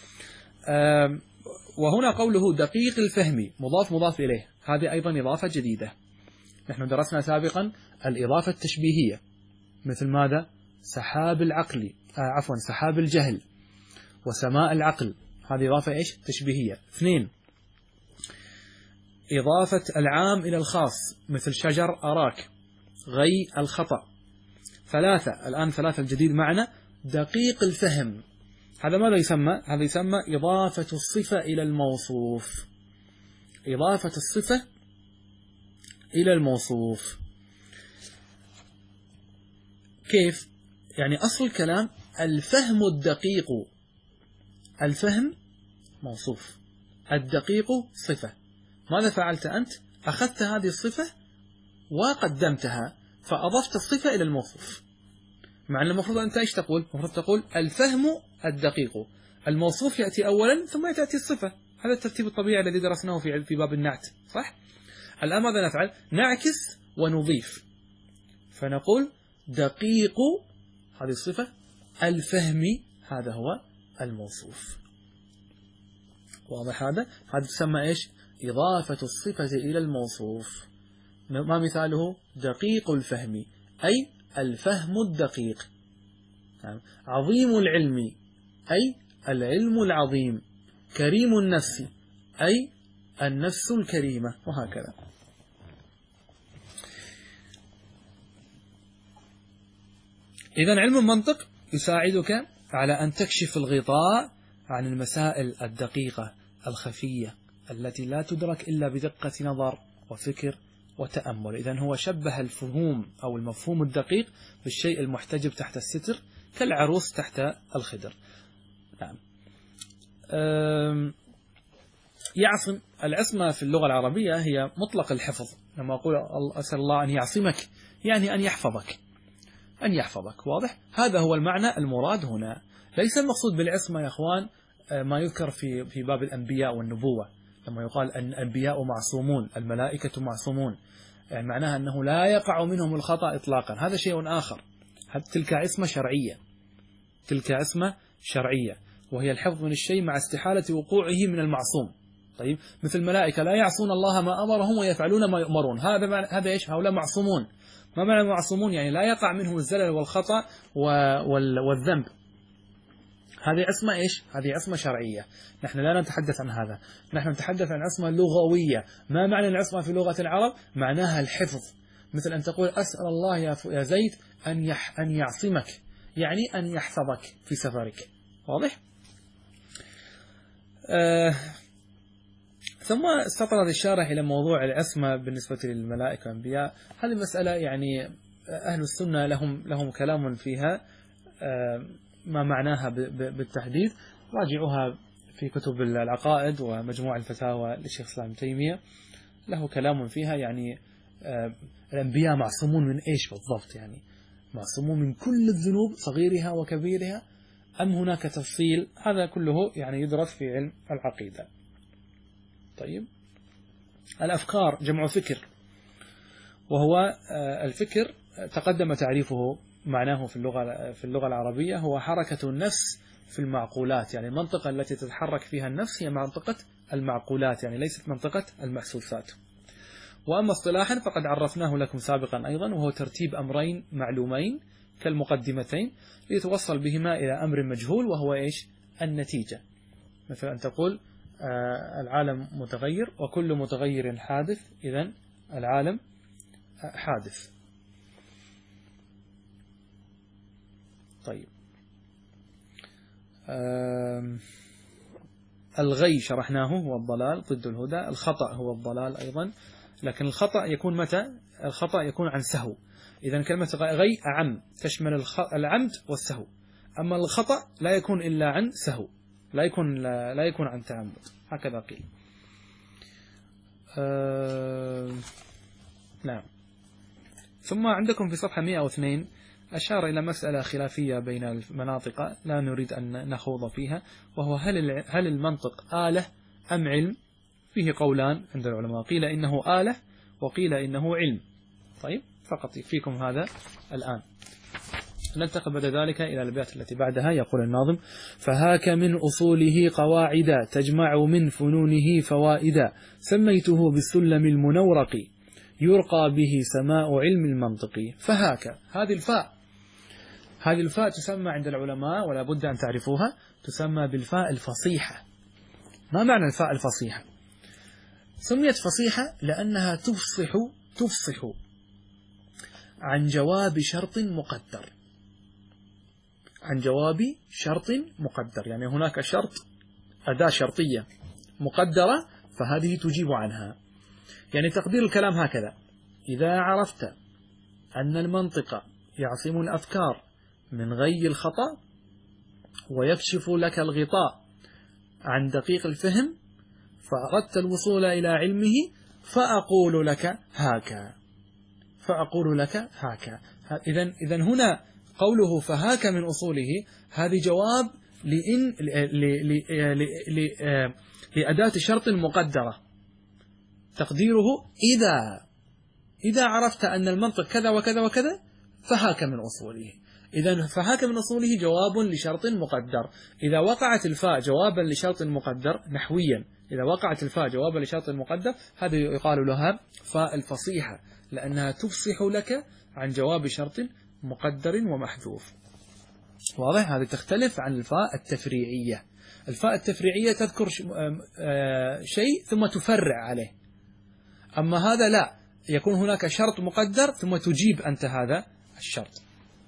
وهنا قوله دقيق الفهم مضاف إليه، هذه أيضا إضافة جديدة. نحن درسنا سابقا الإضافة التشبيهية، مثل ماذا؟ سحاب العقل سحاب الجهل وسماء العقل، هذه إضافة إيش؟ تشبيهية. 2 إضافة العام إلى الخاص مثل شجر أراك، غي الخطأ. 3 الآن 3 الجديد معنا دقيق الفهم، هذا ماذا يسمى؟ هذا يسمى إضافة الصفة إلى الموصوف، إضافة الصفة إلى الموصوف. كيف؟ يعني أصل الكلام الفهم الدقيق، الفهم موصوف، الدقيق صفة. ماذا فعلت أنت؟ أخذت هذه الصفة وقدمتها فأضفت الصفة إلى الموصوف. مع أن المفروض أنت إيش تقول؟ المفروض تقول الفهم الدقيق، الموصوف يأتي أولا ثم تأتي الصفة. هذا الترتيب الطبيعي الذي درسناه في باب النعت، صح؟ الآن ماذا نفعل؟ نعكس ونضيف، فنقول دقيق هذه الصفة، الفهم هذا هو الموصوف. واضح هذا؟ هذا تسمى إيش؟ إضافة الصفة إلى الموصوف. ما مثاله؟ دقيق الفهم أي الفهم الدقيق، عظيم العلم أي العلم العظيم، كريم النفس أي النفس الكريمة، وهكذا. إذن علم المنطق يساعدك على أن تكشف الغطاء عن المسائل الدقيقة الخفية التي لا تدرك إلا بدقة نظر وفكر وتأمل. إذن هو شبه الفهوم أو المفهوم الدقيق بالشيء المحتجب تحت الستر كالعروس تحت الخدر. نعم. يعصم، العصمة في اللغة العربية هي مطلق الحفظ. لما أقول أسأل الله أن يعصمك يعني أن يحفظك، أن يحفظك. واضح؟ هذا هو المعنى المراد هنا. ليس المقصود بالعصمة يا أخوان ما يذكر في باب الأنبياء والنبوة، لما يقال أن الأنبياء معصومون، الملائكة معصومون، يعني معناها أنه لا يقع منهم الخطأ إطلاقا. هذا شيء آخر، تلك عصمة شرعية، تلك عصمة شرعية، وهي الحفظ من الشيء مع استحالة وقوعه من المعصوم. طيب، مثل الملائكة لا يعصون الله ما أمرهم ويفعلون ما يؤمرون، هذا إيش؟ هؤلاء معصومون. ما معنى معصومون؟ يعني لا يقع منهم الزلل والخطأ والذنب. هذه عصمة إيش؟ هذه عصمة شرعية. نحن لا نتحدث عن هذا، نحن نتحدث عن عصمة لغوية. ما معنى العصمة في لغة العرب؟ معناها الحفظ. مثل أن تقول أسأل الله يا زيد أن يعصمك، يعني أن يحفظك في سفرك. واضح؟ ثم استطرد الشارح إلى موضوع العصمة بالنسبة للملائكة والأنبياء. هذه المسألة يعني أهل السنة لهم كلام فيها، ما معناها بالتحديد راجعوها في كتب العقائد ومجموع الفتاوى للشيخ الإسلام ابن تيمية، له كلام فيها. يعني الأنبياء معصومون من إيش بالضبط؟ يعني معصومون من كل الذنوب صغيرها وكبيرها، أم هناك تفصيل؟ هذا كله يعني يدرس في علم العقيدة. طيب، الأفكار جمع فكر، وهو الفكر تقدم تعريفه. معناه في اللغة العربية هو حركة النفس في المعقولات، يعني المنطقة التي تتحرك فيها النفس هي منطقة المعقولات، يعني ليست منطقة المحسوسات. وأما اصطلاحا فقد عرفناه لكم سابقا أيضا، وهو ترتيب أمرين معلومين كالمقدمتين ليتوصل بهما إلى أمر مجهول، وهو إيش؟ النتيجة. مثل أن تقول العالم متغير وكل متغير حادث، إذن العالم حادث. طيب، الغي شرحناه هو الضلال ضد الهدى، الخطأ هو الضلال أيضا، لكن الخطأ يكون متى؟ الخطأ يكون عن سهو. إذن كلمة غي أعم، تشمل العمد والسهو. أما الخطأ لا يكون إلا عن سهو، لا يكون عن تعمد، هكذا قيل. نعم. ثم عندكم في صفحة 102 أشار إلى مسألة خلافية بين المناطق لا نريد أن نخوض فيها، وهو هل المنطق آلة أم علم؟ فيه قولان عند العلماء، قيل إنه آلة وقيل إنه علم. طيب، فقط يكفيكم هذا الآن. ننتقل بعد ذلك إلى الأبيات التي بعدها. يقول الناظم: فهاك من أصوله قواعدا تجمع من فنونه فوائدا، سميته بالسلم المنورق يرقى به سماء علم المنطق. فهاك، هذه الفاء، هذه الفاء تسمى عند العلماء، ولا بد أن تعرفوها، تسمى بالفاء الفصيحة. ما معنى الفاء الفصيحة؟ سميت فصيحة لأنها تفصح عن جواب شرط مقدر. عن جواب شرط مقدر، يعني هناك شرط، أداة شرطية مقدرة، فهذه تجيب عنها. يعني تقدير الكلام هكذا: إذا عرفت أن المنطق يعصم الأفكار من غي الخطأ ويكشف لك الغطاء عن دقيق الفهم، فأردت الوصول إلى علمه، فأقول لك هاك. فأقول لك هاك. إذن هنا قوله فهاك من أصوله، هذه جواب لأداة شرط مقدرة، تقديره إذا عرفت أن المنطق كذا وكذا وكذا فهاك من أصوله. إذن فهاك من أصوله جواب لشرط مقدر. إذا وقعت الفاء جوابا لشرط مقدر نحويا، إذا وقعت الفاء جوابا لشرط مقدر، هذا يقال لها فاء الفصيحة، لأنها تفصح لك عن جواب شرط مقدر ومحذوف. واضح؟ هذه تختلف عن الفاء التفريعية. الفاء التفريعية تذكر شيء ثم تفرع عليه، أما هذا لا، يكون هناك شرط مقدر ثم تجيب أنت هذا الشرط.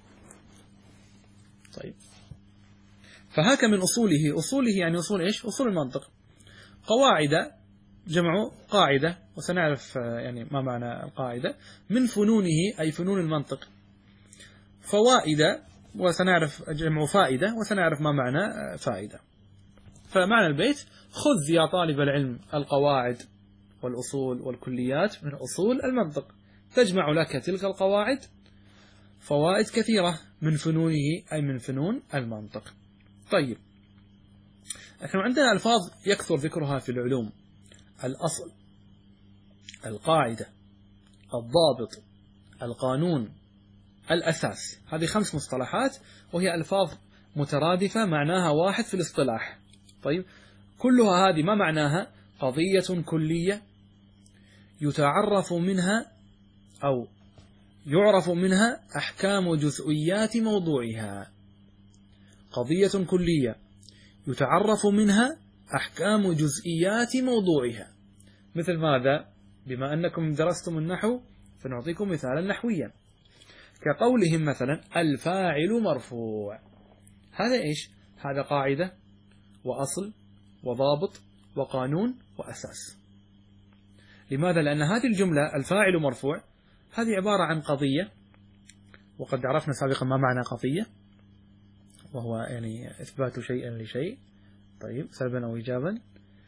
طيب، فهاك من أصوله يعني أصول إيش؟ أصول المنطق. قواعد جمع قاعدة، وسنعرف يعني ما معنى القاعدة. من فنونه أي فنون المنطق. فوائد، وسنعرف جمع فائدة، وسنعرف ما معنى فائدة. فمعنى البيت: خذ يا طالب العلم القواعد والأصول والكليات من أصول المنطق، تجمع لك تلك القواعد فوائد كثيرة من فنونه أي من فنون المنطق. طيب، نحن عندنا ألفاظ يكثر ذكرها في العلوم: الأصل، القاعدة، الضابط، القانون، الأساس. هذه 5 مصطلحات، وهي ألفاظ مترادفة معناها واحد في الاصطلاح. طيب، كلها هذه ما معناها؟ قضية كلية يتعرف منها أو يعرف منها أحكام جزئيات موضوعها. قضية كلية يتعرف منها أحكام جزئيات موضوعها. مثل ماذا؟ بما أنكم درستم النحو فنعطيكم مثالا نحويا، كقولهم مثلا: الفاعل مرفوع. هذا إيش؟ هذا قاعدة وأصل وضابط وقانون وأساس. لماذا؟ لأن هذه الجملة الفاعل مرفوع هذه عبارة عن قضية، وقد عرفنا سابقا ما معنى قضية، وهو يعني إثبات شيء لشيء. طيب، سلبا أو إيجابا.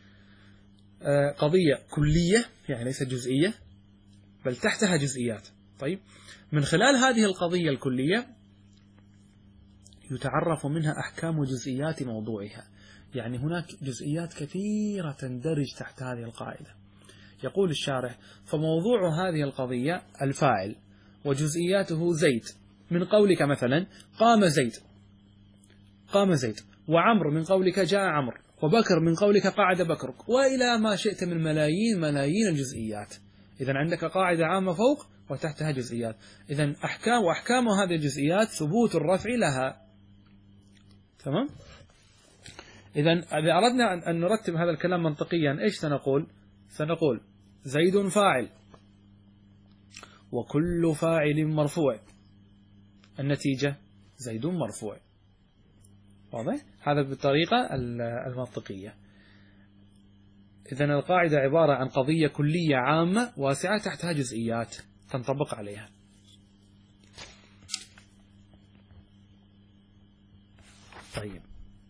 قضية كلية يعني ليست جزئية، بل تحتها جزئيات. طيب، من خلال هذه القضية الكلية يتعرف منها أحكام جزئيات موضوعها، يعني هناك جزئيات كثيرة تندرج تحت هذه القاعدة. يقول الشارح: فموضوع هذه القضية الفاعل، وجزئياته زيد. من قولك مثلا: قام زيد، قام زيد، وعمر من قولك جاء عمر، وبكر من قولك قعد بكر، وإلى ما شئت من ملايين الجزئيات. إذن عندك قاعدة عامة فوق وتحتها جزئيات. إذن أحكام هذه الجزئيات ثبوت الرفع لها. تمام؟ إذن إذا أردنا أن نرتب هذا الكلام منطقيا إيش سنقول؟ سنقول: زيد فاعل، وكل فاعل مرفوع، النتيجة زيد مرفوع. واضح؟ هذا بالطريقة المنطقية. إذن القاعدة عبارة عن قضية كلية عامة واسعة تحتها جزئيات تنطبق عليها. طيب،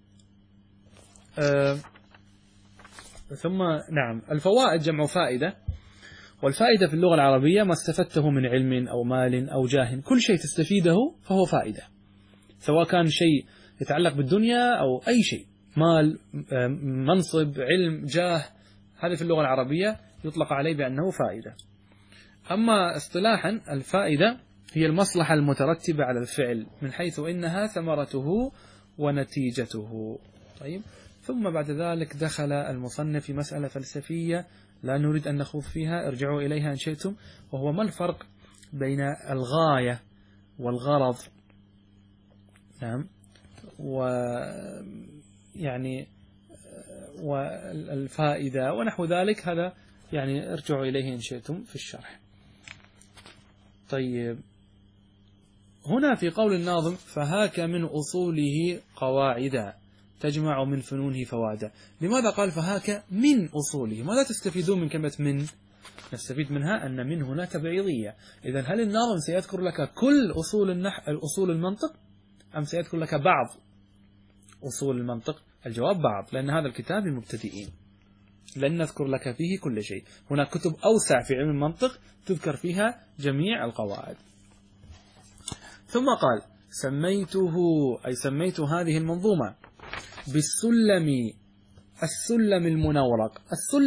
ثم نعم، الفوائد جمع فائدة. والفائدة في اللغة العربية ما استفدته من علم أو مال أو جاه، كل شيء تستفيده فهو فائدة، سواء كان شيء يتعلق بالدنيا أو أي شيء، مال، منصب، علم، جاه، هذا في اللغة العربية يطلق عليه بأنه فائدة. أما اصطلاحا الفائدة هي المصلحة المترتبة على الفعل من حيث إنها ثمرته ونتيجته. طيب، ثم بعد ذلك دخل المصنف في مسألة فلسفية لا نريد أن نخوض فيها، ارجعوا إليها إن شئتم، وهو ما الفرق بين الغاية والغرض نعم. ويعني والفائدة ونحو ذلك، هذا يعني ارجعوا إليه إن شئتم في الشرح. طيب، هنا في قول الناظم فهاك من أصوله قواعدا تجمع من فنونه فوادا، لماذا قال فهاك من أصوله؟ ماذا تستفيدون من كلمة من؟ نستفيد منها أن من هنا تبعيضية. إذن هل الناظم سيذكر لك كل أصول المنطق، أم سيذكر لك بعض أصول المنطق؟ الجواب بعض، لأن هذا الكتاب للمبتدئين، لن نذكر لك فيه كل شيء. هناك كتب أوسع في علم المنطق تذكر فيها جميع القواعد. ثم قال سميته، أي سميت هذه المنظومة السلم المنورق.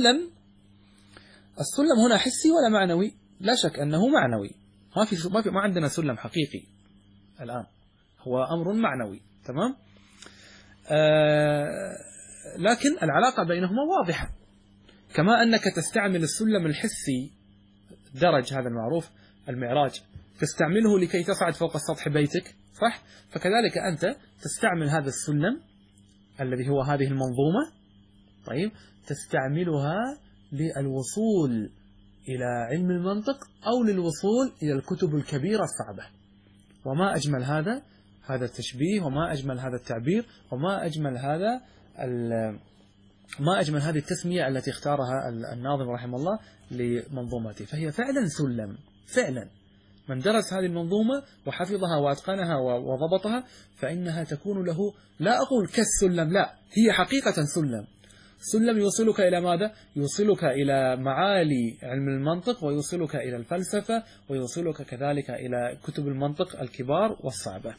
السلم هنا حسي ولا معنوي؟ لا شك أنه معنوي، ما عندنا سلم حقيقي الآن، هو أمر معنوي. تمام. لكن العلاقة بينهما واضحة، كما أنك تستعمل السلم الحسي، درج هذا المعروف المعراج، تستعمله لكي تصعد فوق سطح بيتك، صح؟ فكذلك أنت تستعمل هذا السلم الذي هو هذه المنظومة، طيب، تستعملها للوصول إلى علم المنطق أو للوصول إلى الكتب الكبيرة الصعبة. وما أجمل هذا التشبيه، وما أجمل هذا التعبير، وما أجمل هذه التسمية التي اختارها الناظم رحمه الله لمنظومته. فهي فعلا سلم، فعلا من درس هذه المنظومة وحفظها وأتقنها وضبطها فإنها تكون له، لا أقول كالسلم، لا، هي حقيقة سلم يوصلك إلى ماذا؟ يوصلك إلى معالي علم المنطق، ويوصلك إلى الفلسفة، ويوصلك كذلك إلى كتب المنطق الكبار والصعبة.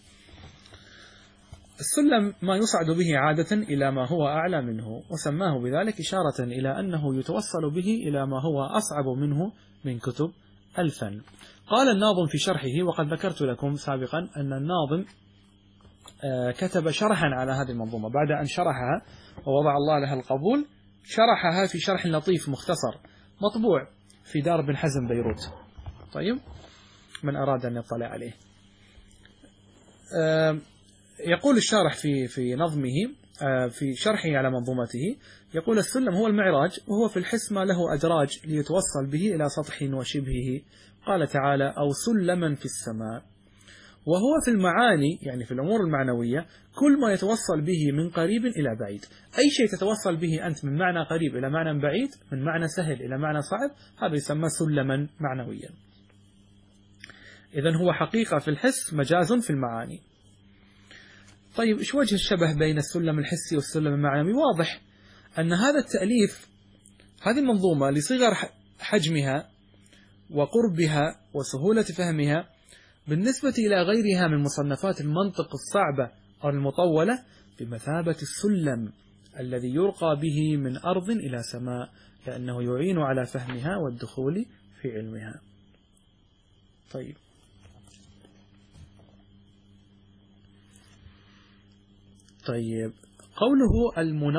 السلم ما يصعد به عادة إلى ما هو أعلى منه، وسماه بذلك إشارة إلى أنه يتوصل به إلى ما هو أصعب منه من كتب الفن. قال الناظم في شرحه، وقد ذكرت لكم سابقا أن الناظم كتب شرحا على هذه المنظومة بعد أن شرحها ووضع الله لها القبول، شرحها في شرح لطيف مختصر مطبوع في دار بن حزم بيروت. طيب، من أراد أن يطلع عليه. يقول الشارح في نظمه في شرحه على منظومته، يقول السلم هو المعراج، وهو في الحس ما له أدراج ليتوصل به إلى سطح وشبهه. قال تعالى أو سلما في السماء. وهو في المعاني، يعني في الأمور المعنوية، كل ما يتوصل به من قريب إلى بعيد. أي شيء تتوصل به أنت من معنى قريب إلى معنى بعيد، من معنى سهل إلى معنى صعب، هذا يسمى سلما معنويا. إذن هو حقيقة في الحس، مجاز في المعاني. طيب، إيش وجه الشبه بين السلم الحسي والسلم المعنوي؟ واضح أن هذا التأليف، هذه المنظومة لصغر حجمها وقربها وسهولة فهمها بالنسبة إلى غيرها من مصنفات المنطق الصعبة أو المطولة بمثابة السلم الذي يرقى به من أرض إلى سماء، لأنه يعين على فهمها والدخول في علمها. طيب، قوله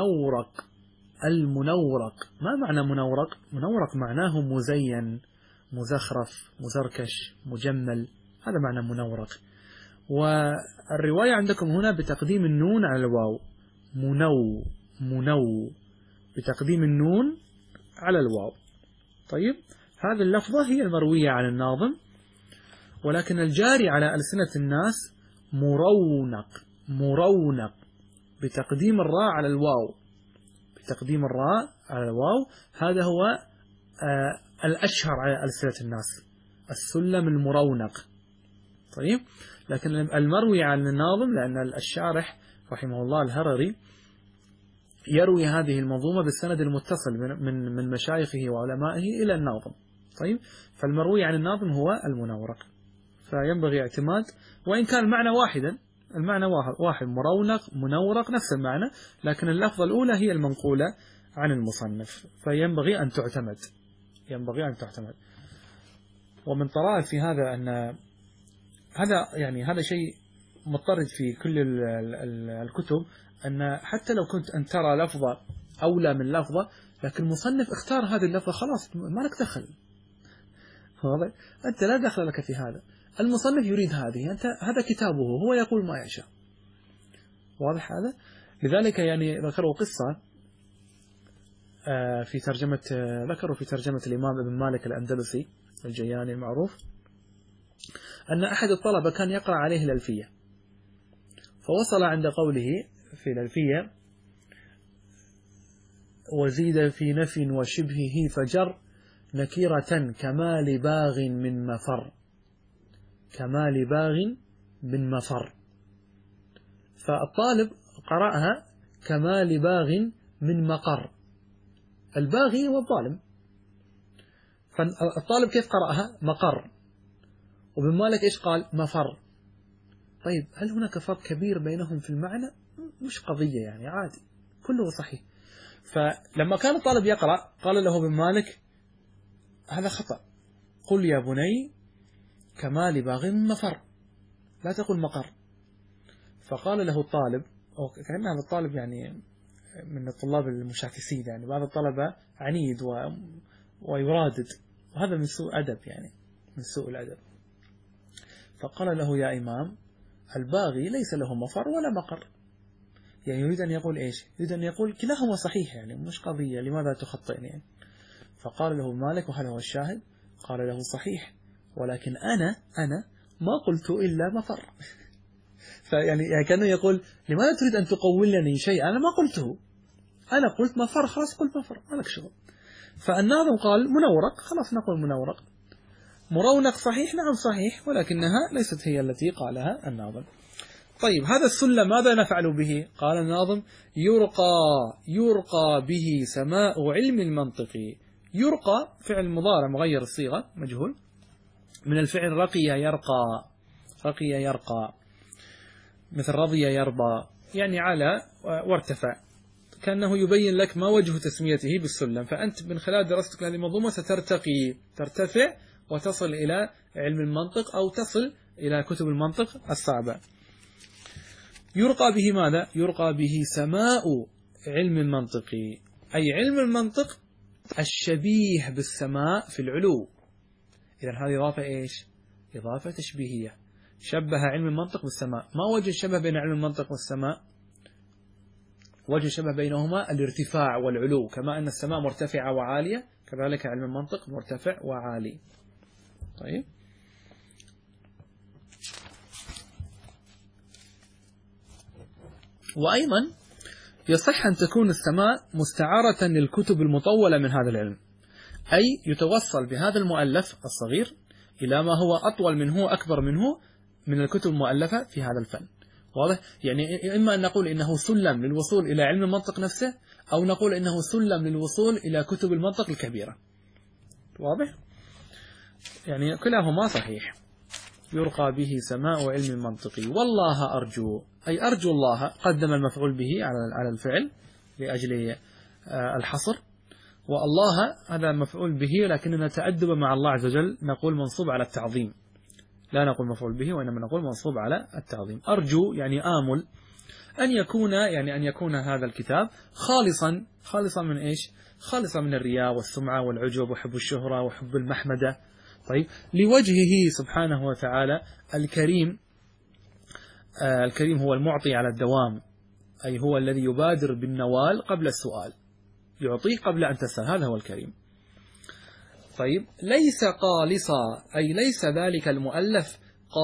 المنورق، ما معنى منورق؟ منورق معناه مزين، مزخرف، مزركش، مجمل، هذا معنى منورق. والرواية عندكم هنا بتقديم النون على الواو، منو بتقديم النون على الواو. طيب، هذه اللفظة هي المروية عن الناظم، ولكن الجاري على ألسنة الناس مرونق بتقديم الراء على الواو، هذا هو الأشهر على ألسنة الناس، السلم المرونق. طيب، لكن المروي عن الناظم، لأن الشارح رحمه الله الهرري يروي هذه المنظومة بالسند المتصل من مشايخه وعلمائه إلى الناظم. طيب، فالمروي عن الناظم هو المنورق، فينبغي اعتماد، وإن كان المعنى واحدا، المعنى واحد، منورق نفس المعنى، لكن اللفظة الأولى هي المنقولة عن المصنف، فينبغي أن تعتمد. ومن طرائف في هذا أن هذا شيء مضطرد في كل الكتب، أن حتى لو كنت أن ترى لفظة أولى من لفظة، لكن المصنف اختار هذه اللفظة، خلاص ما لك دخل، أنت لا دخل لك في هذا. المصنف يريد هذه، هذا كتابه، هو يقول ما يشاء. واضح هذا؟ لذلك يعني ذكروا قصة في ترجمة، ذكروا في ترجمة الإمام ابن مالك الأندلسي الجياني المعروف، أن أحد الطلبة كان يقرأ عليه الألفية، فوصل عند قوله في الألفية: وزيد في نفي وشبهه فجر نكيرة كمال باغ من مفر، كمال باغ من مفر. فالطالب قرأها كمال باغ من مقر، الباغي هو الظالم، فالطالب كيف قرأها؟ مقر. وابن مالك إيش قال؟ مفر. طيب هل هناك فرق كبير بينهم في المعنى؟ مش قضية يعني، عادي كله صحيح. فلما كان الطالب يقرأ قال له ابن مالك: هذا خطأ، قل يا بني كمال باغ من مفر، لا تقل مقر. فقال له الطالب، أو كأن هذا الطالب يعني من الطلاب المشاكسين، يعني بعض الطلبة عنيد ويرادد، وهذا من سوء أدب، يعني من سوء الأدب. فقال له: يا إمام، الباغي ليس له مفر ولا مقر. يعني يريد أن يقول إيش؟ يريد أن يقول كلاهما صحيح، يعني مش قضية، لماذا تخطئني يعني؟ فقال له مالك: وهذا هو الشاهد؟ قال له: صحيح، ولكن أنا ما قلت إلا مفر. فيعني كأنه يقول: لماذا تريد أن تقولني شيء أنا ما قلته؟ أنا قلت مفر، خلاص قلت مفر، ما لك شغل. فالناظم قال: منورق، خلاص نقول منورق. مرونق صحيح، نعم صحيح، ولكنها ليست هي التي قالها الناظم. طيب هذا السلم ماذا نفعل به؟ قال الناظم: يرقى به سماء علم المنطق. يرقى فعل مضارع مغير الصيغة مجهول، من الفعل رقي يرقى، رقي يرقى، مثل رضي يرضى، يعني على وارتفع، كأنه يبين لك ما وجه تسميته بالسلم. فأنت من خلال دراستك لهذه المنظومة سترتقي، ترتفع وتصل إلى علم المنطق، أو تصل إلى كتب المنطق الصعبة. يرقى به ماذا؟ يرقى به سماء علم المنطق، أي علم المنطق الشبيه بالسماء في العلو. إذن هذه إضافة إيش؟ إضافة تشبيهية، شبه علم المنطق بالسماء. ما وجه الشبه بين علم المنطق والسماء؟ وجه الشبه بينهما الارتفاع والعلو، كما أن السماء مرتفعة وعالية، كذلك علم المنطق مرتفع وعالي. طيب، وأيضا يصح أن تكون السماء مستعارة للكتب المطولة من هذا العلم، أي يتوصل بهذا المؤلف الصغير إلى ما هو أطول منه أكبر منه من الكتب المؤلفة في هذا الفن. واضح؟ يعني إما أن نقول إنه سلم للوصول إلى علم المنطق نفسه، أو نقول إنه سلم للوصول إلى كتب المنطق الكبيرة. واضح؟ يعني كلاهما صحيح. يرقى به سماء علم المنطق. والله أرجو، أي أرجو الله، قدم المفعول به على الفعل لأجل الحصر، والله هذا مفعول به، لكننا تأدب مع الله عز وجل نقول منصوب على التعظيم، لا نقول مفعول به، وإنما نقول منصوب على التعظيم. أرجو يعني آمل أن يكون، يعني أن يكون هذا الكتاب خالصا من إيش؟ خالصا من الرياء والسمعة والعجب وحب الشهرة وحب المحمدة. طيب، لوجهه سبحانه وتعالى الكريم. الكريم هو المعطي على الدوام، أي هو الذي يبادر بالنوال قبل السؤال، يعطيه قبل أن تسأل، هذا هو الكريم. طيب، ليس قالصا، أي ليس ذلك المؤلف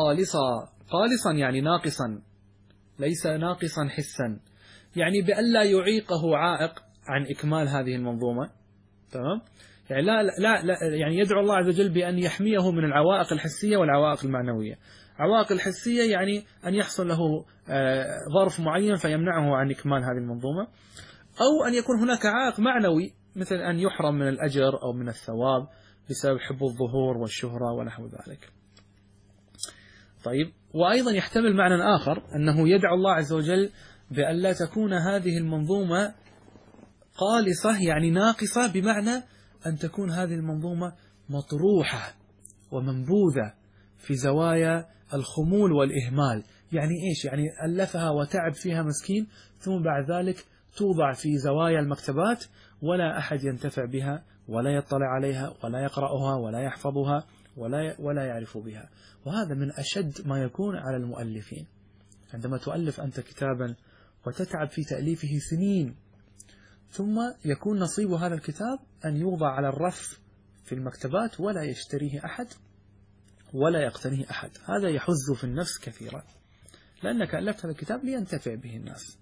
قالصا يعني ناقصا، ليس ناقصا حسا، يعني بألا يعيقه عائق عن إكمال هذه المنظومة. تمام؟ يعني لا يعني يدعو الله عز وجل بأن يحميه من العوائق الحسية والعوائق المعنوية. عوائق الحسية يعني أن يحصل له ظرف معين فيمنعه عن إكمال هذه المنظومة، أو أن يكون هناك عائق معنوي، مثل أن يحرم من الأجر أو من الثواب بسبب حب الظهور والشهرة ونحو ذلك. طيب، وأيضا يحتمل معنى آخر، أنه يدعو الله عز وجل بأن لا تكون هذه المنظومة قالصة يعني ناقصة، بمعنى أن تكون هذه المنظومة مطروحة ومنبوذة في زوايا الخمول والإهمال. يعني إيش؟ يعني ألفها وتعب فيها مسكين، ثم بعد ذلك توضع في زوايا المكتبات ولا أحد ينتفع بها ولا يطلع عليها ولا يقرأها ولا يحفظها ولا يعرف بها. وهذا من أشد ما يكون على المؤلفين. عندما تؤلف أنت كتابا وتتعب في تأليفه سنين، ثم يكون نصيب هذا الكتاب أن يوضع على الرف في المكتبات ولا يشتريه أحد ولا يقتنيه أحد. هذا يحز في النفس كثيرا، لأنك ألفت هذا الكتاب لينتفع به الناس.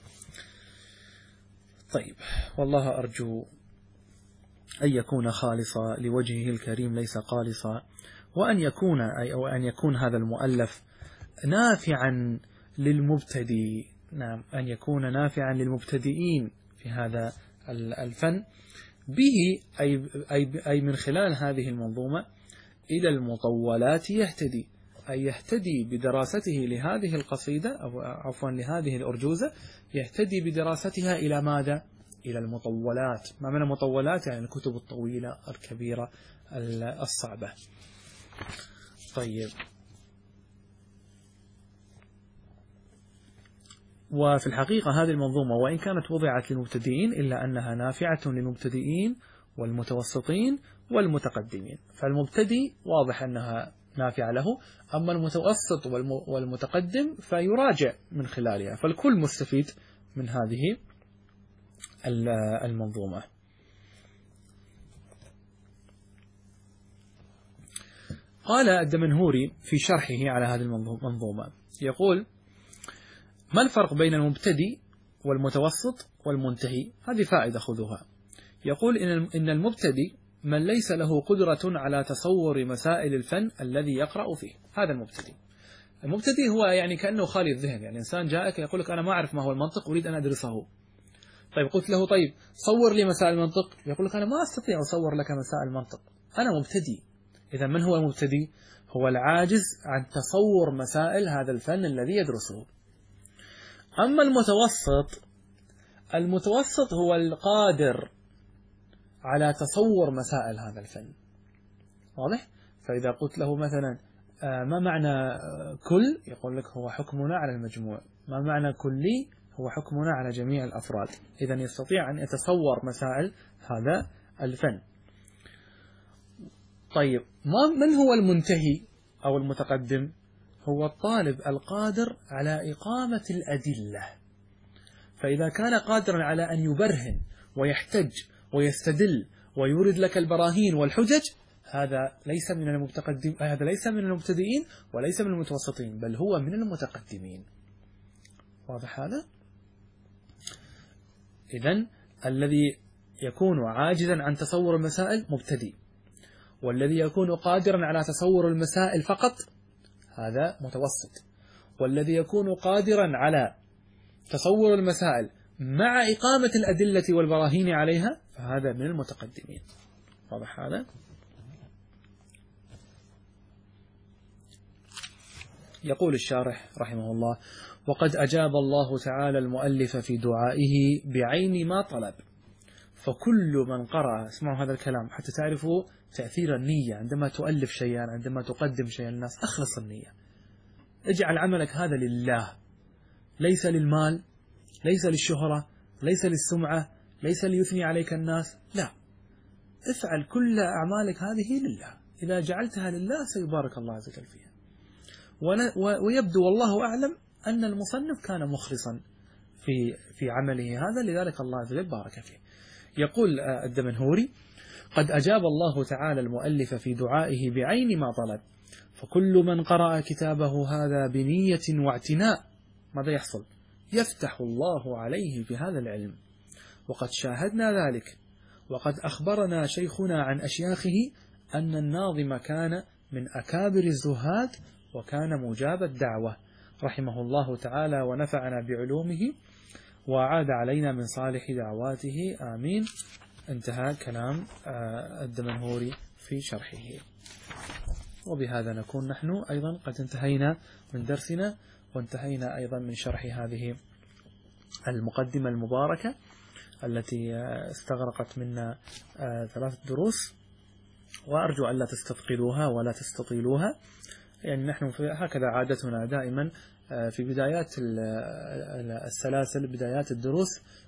طيب، والله أرجو أن يكون خالصا لوجهه الكريم ليس قالصا، وأن يكون هذا المؤلف نافعا للمبتدئ، نعم، أن يكون نافعا للمبتدئين في هذا الفن به، أي من خلال هذه المنظومة إلى المطولات يهتدي، أي يهتدي بدراسته لهذه القصيدة، أو عفوا لهذه الأرجوزة، يهتدي بدراستها إلى ماذا؟ إلى المطولات. ما من المطولات؟ يعني الكتب الطويلة الكبيرة الصعبة. طيب، وفي الحقيقة هذه المنظومة وإن كانت وضعت للمبتدئين إلا أنها نافعة للمبتدئين والمتوسطين والمتقدمين. فالمبتدئ واضح أنها نافعة له، أما المتوسط والمتقدم فيراجع من خلالها، فالكل مستفيد من هذه المنظومة. قال الدمنهوري في شرحه على هذه المنظومة، يقول: ما الفرق بين المبتدئ والمتوسط والمنتهي؟ هذه فائدة خذوها. يقول إن المبتدئ من ليس له قدرة على تصور مسائل الفن الذي يقرأ فيه، هذا المبتدئ. المبتدئ هو يعني كأنه خالي الذهن، يعني إنسان جاءك يقول لك أنا ما أعرف ما هو المنطق، أريد أن أدرسه. طيب، قلت له طيب صور لي مسائل المنطق، يقول لك أنا ما أستطيع أصور لك مسائل المنطق، أنا مبتدئ. إذا من هو المبتدئ؟ هو العاجز عن تصور مسائل هذا الفن الذي يدرسه. أما المتوسط هو القادر على تصور مسائل هذا الفن، واضح؟ فإذا قلت له مثلا ما معنى كل؟ يقول لك هو حكمنا على المجموع. ما معنى كلي؟ هو حكمنا على جميع الأفراد. إذن يستطيع أن يتصور مسائل هذا الفن. طيب، من هو المنتهي أو المتقدم؟ هو الطالب القادر على إقامة الأدلة. فإذا كان قادرا على أن يبرهن ويحتج ويستدل ويورد لك البراهين والحجج، هذا ليس من المبتدئين وليس من المتوسطين، بل هو من المتقدمين. واضح هذا؟ إذن الذي يكون عاجزا عن تصور المسائل مبتدئ، والذي يكون قادرا على تصور المسائل فقط هذا متوسط، والذي يكون قادرا على تصور المسائل مع إقامة الأدلة والبراهين عليها فهذا من المتقدمين. واضح هذا؟ يقول الشارح رحمه الله: وقد أجاب الله تعالى المؤلف في دعائه بعين ما طلب، فكل من قرأ، اسمعوا هذا الكلام حتى تعرفوا تأثير النية عندما تؤلف شيئا، عندما تقدم شيئا للناس، أخلص النية، اجعل عملك هذا لله، ليس للمال، ليس للشهرة، ليس للسمعة، ليس ليثني عليك الناس، لا، افعل كل أعمالك هذه لله. إذا جعلتها لله سيبارك الله عز وجل فيها. ويبدو والله أعلم أن المصنف كان مخلصا في عمله هذا، لذلك الله عز وجل بارك فيه. يقول الدمنهوري: قد أجاب الله تعالى المؤلف في دعائه بعين ما طلب، فكل من قرأ كتابه هذا بنية واعتناء ماذا يحصل؟ يفتح الله عليه في هذا العلم، وقد شاهدنا ذلك، وقد أخبرنا شيخنا عن أشياخه أن الناظم كان من أكابر الزهاد، وكان مجاب الدعوة رحمه الله تعالى، ونفعنا بعلومه وعاد علينا من صالح دعواته، آمين. انتهى كلام الدمنهوري في شرحه. وبهذا نكون نحن أيضا قد انتهينا من درسنا، وانتهينا أيضا من شرح هذه المقدمة المباركة التي استغرقت منا 3 دروس، وأرجو أن لا تستثقلوها ولا تستطيلوها، يعني نحن هكذا عادتنا دائما في بدايات السلاسل، بدايات الدروس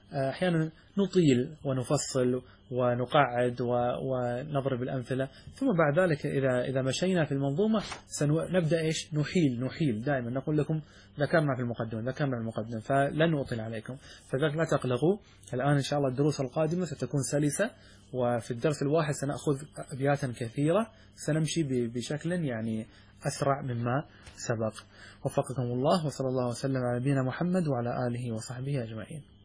أحيانا نطيل ونفصل ونقعد ونضرب الأمثلة، ثم بعد ذلك إذا مشينا في المنظومة سنبدأ إيش نحيل دائما نقول لكم ذكرنا في المقدمة فلن نطيل عليكم، فذلك لا تقلقوا. الآن إن شاء الله الدروس القادمة ستكون سلسة، وفي الدرس الواحد سنأخذ أبياتا كثيرة، سنمشي بشكل يعني أسرع مما سبق. وفقكم الله، وصلى الله وسلم على نبينا محمد وعلى آله وصحبه أجمعين.